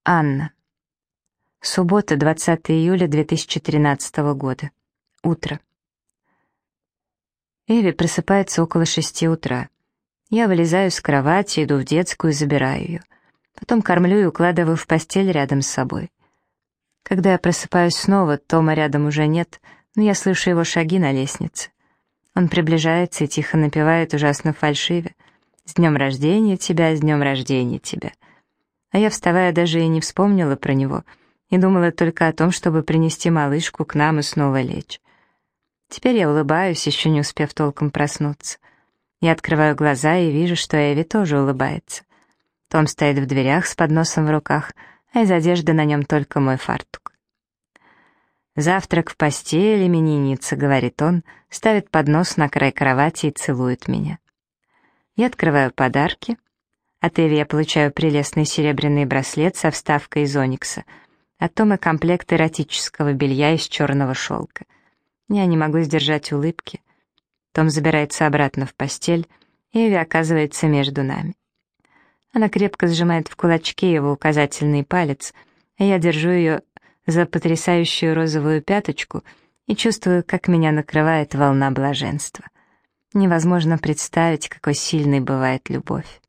Анна. Суббота, 20 июля 2013 года. Утро. Эви просыпается около 6 утра. Я вылезаю с кровати, иду в детскую и забираю ее. Потом кормлю и укладываю в постель рядом с собой. Когда я просыпаюсь снова, Тома рядом уже нет, но я слышу его шаги на лестнице. Он приближается и тихо напевает ужасно фальшиве: «С днем рождения тебя, с днем рождения тебя». А я, вставая, даже и не вспомнила про него и думала только о том, чтобы принести малышку к нам и снова лечь. Теперь я улыбаюсь, еще не успев толком проснуться. Я открываю глаза и вижу, что Эви тоже улыбается. Том стоит в дверях с подносом в руках, а из одежды на нем только мой фартук. «Завтрак в постели, именинница», — говорит он, ставит поднос на край кровати и целует меня. Я открываю подарки. От Эви я получаю прелестный серебряный браслет со вставкой из оникса, а Тома комплект эротического белья из черного шелка. Я не могу сдержать улыбки. Том забирается обратно в постель, и Эви оказывается между нами. Она крепко сжимает в кулачке его указательный палец, а я держу ее за потрясающую розовую пяточку и чувствую, как меня накрывает волна блаженства. Невозможно представить, какой сильной бывает любовь.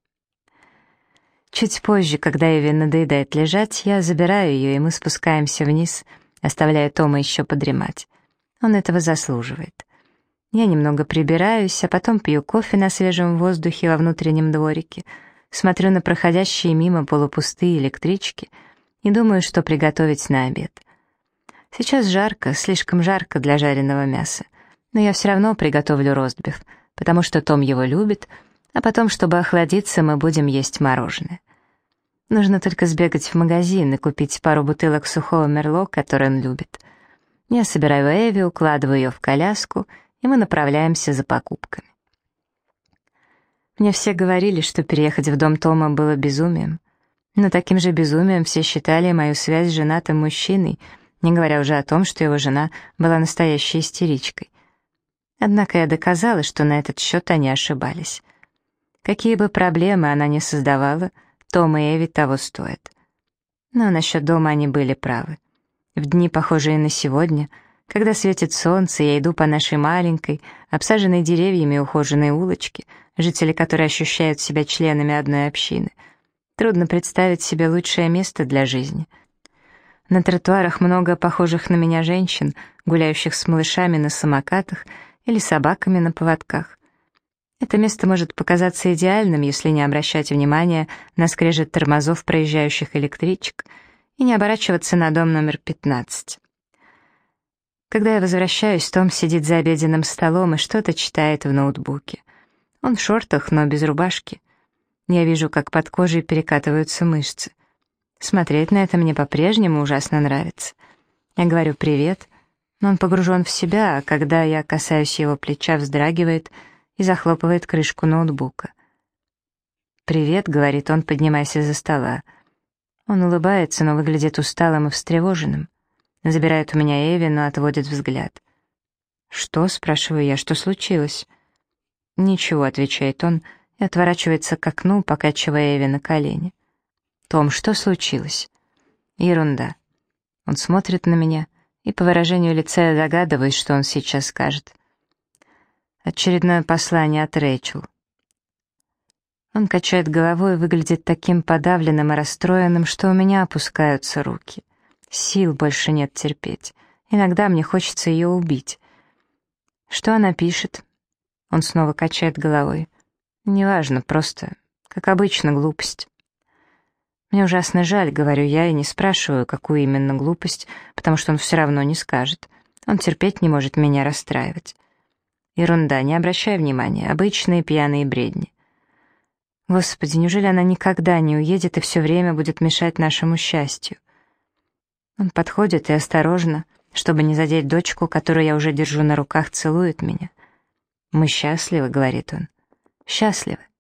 Чуть позже, когда Эви надоедает лежать, я забираю ее, и мы спускаемся вниз, оставляя Тома еще подремать. Он этого заслуживает. Я немного прибираюсь, а потом пью кофе на свежем воздухе во внутреннем дворике, смотрю на проходящие мимо полупустые электрички и думаю, что приготовить на обед. Сейчас жарко, слишком жарко для жареного мяса, но я все равно приготовлю ростбиф, потому что Том его любит, а потом, чтобы охладиться, мы будем есть мороженое. Нужно только сбегать в магазин и купить пару бутылок сухого мерло, который он любит. Я собираю Эви, укладываю ее в коляску, и мы направляемся за покупками. Мне все говорили, что переехать в дом Тома было безумием, но таким же безумием все считали мою связь с женатым мужчиной, не говоря уже о том, что его жена была настоящей истеричкой. Однако я доказала, что на этот счет они ошибались. Какие бы проблемы она ни создавала, Том и Эви того стоят. Но насчет дома они были правы. В дни, похожие на сегодня, когда светит солнце, я иду по нашей маленькой, обсаженной деревьями ухоженной улочке, жители которой ощущают себя членами одной общины. Трудно представить себе лучшее место для жизни. На тротуарах много похожих на меня женщин, гуляющих с малышами на самокатах или собаками на поводках. Это место может показаться идеальным, если не обращать внимания на скрежет тормозов проезжающих электричек и не оборачиваться на дом номер 15. Когда я возвращаюсь, Том сидит за обеденным столом и что-то читает в ноутбуке. Он в шортах, но без рубашки. Я вижу, как под кожей перекатываются мышцы. Смотреть на это мне по-прежнему ужасно нравится. Я говорю «привет», но он погружен в себя, а когда я касаюсь его плеча, вздрагивает и захлопывает крышку ноутбука. «Привет», — говорит он, поднимаясь из-за стола. Он улыбается, но выглядит усталым и встревоженным. Забирает у меня Эви, но отводит взгляд. «Что?» — спрашиваю я. «Что случилось?» «Ничего», — отвечает он и отворачивается к окну, покачивая Эви на колени. «Том, что случилось?» «Ерунда». Он смотрит на меня, и по выражению лица я догадываюсь, что он сейчас скажет. Очередное послание от Рэйчел. Он качает головой и выглядит таким подавленным и расстроенным, что у меня опускаются руки. Сил больше нет терпеть. Иногда мне хочется ее убить. Что она пишет? Он снова качает головой. Неважно, просто, как обычно, глупость. Мне ужасно жаль, говорю я, и не спрашиваю, какую именно глупость, потому что он все равно не скажет. Он терпеть не может меня расстраивать. Ерунда, не обращай внимания, обычные пьяные бредни. Господи, неужели она никогда не уедет и все время будет мешать нашему счастью? Он подходит и осторожно, чтобы не задеть дочку, которую я уже держу на руках, целует меня. «Мы счастливы», — говорит он. «Счастливы».